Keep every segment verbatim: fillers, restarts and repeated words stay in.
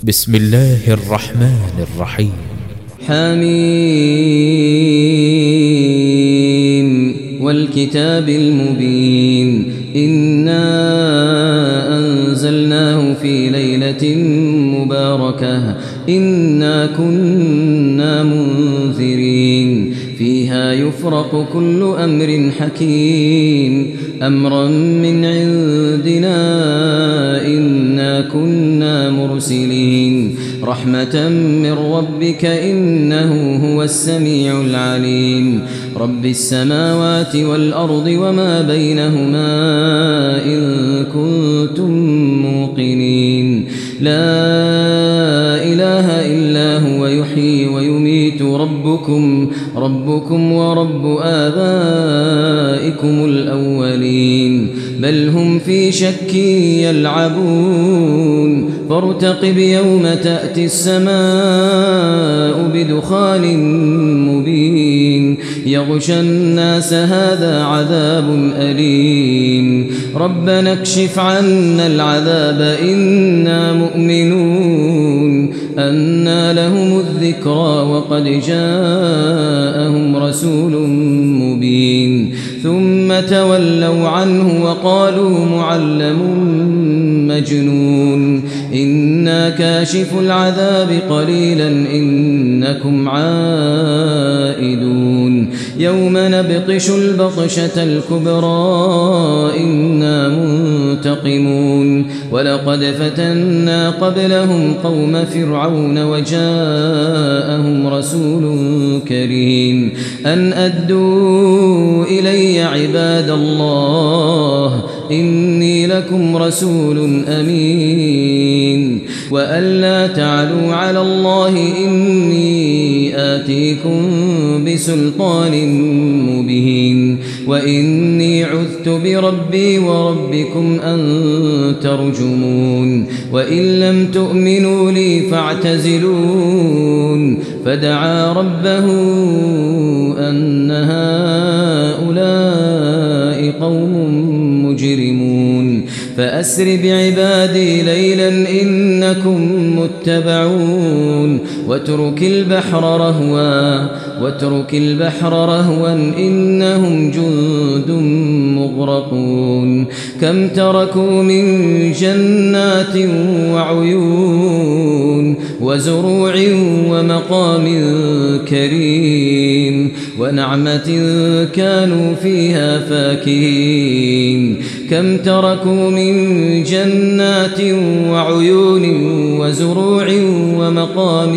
بسم الله الرحمن الرحيم. حميم والكتاب المبين إنا أنزلناه في ليلة مباركة إنا كنا منذرين فيها يفرق كل أمر حكيم أمرا من عندنا إنا كنا مرسلين رحمة من ربك إنه هو السميع العليم رب السماوات والأرض وما بينهما إن كنتم موقنين لا إله إلا هو يحيي ويميت ربكم ربكم ورب آبائكم الأولين بل هم في شك يلعبون فارتقب يوم تأتي السماء بدخان مبين يغشى الناس هذا عذاب أليم ربنا اكشف عنا العذاب إنا مؤمنون أنى لهم الذكرى وقد جاءهم رسول مبين ثم تولوا عنه وقالوا معلم مجنون إنا كاشف العذاب قليلا إنكم عائدون يوم نبطش البطشة الكبرى إنا منتقمون ولقد فتنا قبلهم قوم فرعون وجاءهم رسول كريم أن أدوا إلي عباد الله إني لكم رسول أمين وأن لا تعلوا على الله إني آتيكم بسلطان مبين وإني عذت بربي وربكم أن ترجمون وإن لم تؤمنوا لي فاعتزلون فدعا ربه أن هؤلاء قوم مجرمون فأسر بعبادي ليلا إنكم متبعون واترك البحر رهوا واترك البحر رهوا إنهم جند مغرقون كم تركوا من جنات وعيون وزروع ومقام كريم ونعمة كانوا فيها فاكهين كم تركوا من جنات وعيون وزروع ومقام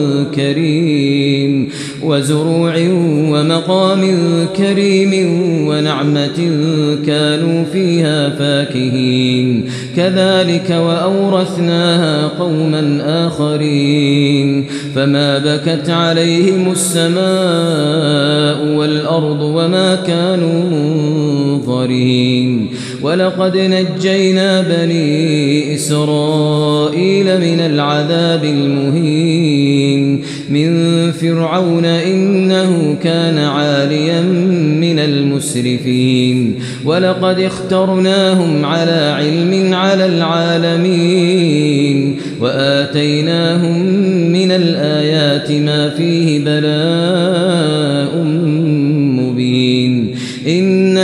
كريم وزروع ومقام كريم ونعمة كانوا فيها فاكهين كذلك وأورثناها قوما آخرين فما بكت عليهم السماء والأرض وما كانوا منظرين ولقد نجينا بني إسرائيل من العذاب المهين من فرعون إنه كان عاليا من المسرفين ولقد اخترناهم على علم على العالمين وآتيناهم من الآيات ما فيه بلاء مبين إن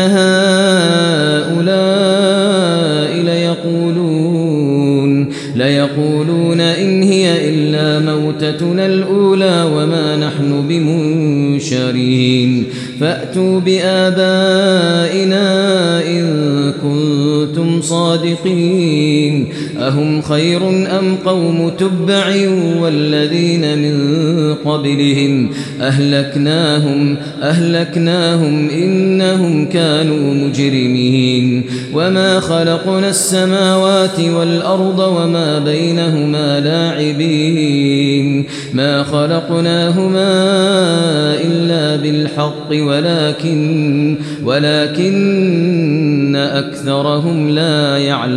هؤلاء ليقولون ليقولون إن هي إلا موتتنا الأولى وما نحن بمنشرين فأتوا بآبائنا إن كنتم صادقين أهم خير أم قوم تبع والذين من قبلهم أهلكناهم أهلكناهم إنهم كانوا مجرمين وما خلقنا السماوات والأرض وما بينهما لاعبين ما خلقناهما إلا بالحق ولكن ولكن أكثرهم لا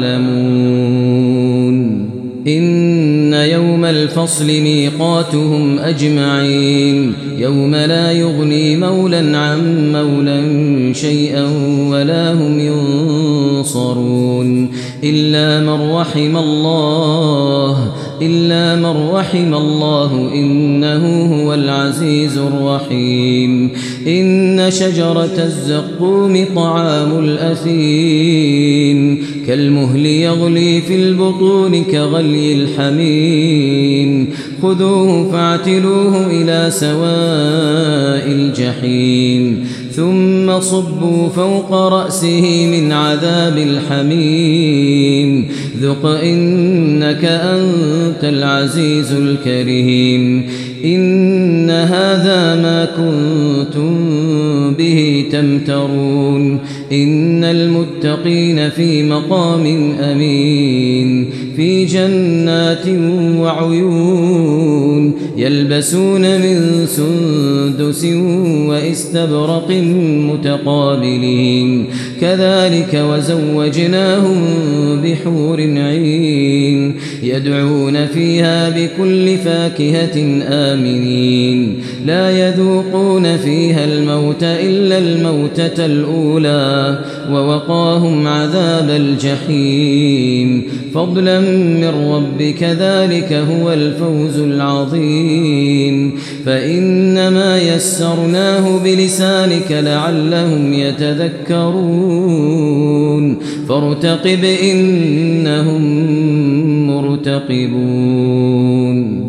يعلمون إن يوم الفصل ميقاتهم أجمعين يوم لا يغني مولا عن مولا شيئا ولا هم ينصرون إلا من رحم الله إلا من رحم الله إنه هو العزيز الرحيم إن شجرة الزقوم طعام الأثيم كالمهل يغلي في البطون كغلي الحميم خذوه فاعتلوه إلى سواء الجحيم ثم صبوا فوق رأسه من عذاب الحميم ذق إنك أنت العزيز الكريم إن هذا ما كنتم به تمترون إن المتقين في مقام أمين في جنات وعيون يلبسون من سندس واستبرق متقابلين كذلك وزوجناهم بحور عين يدعون فيها بكل فاكهة آمنين لا يذوقون فيها الموت إلا الموتة الأولى ووقاهم عذاب الجحيم فضلا من ربك ذلك هو الفوز العظيم فإنما يسرناه بلسانك لعلهم يتذكرون فارتقب إنهم مرتقبون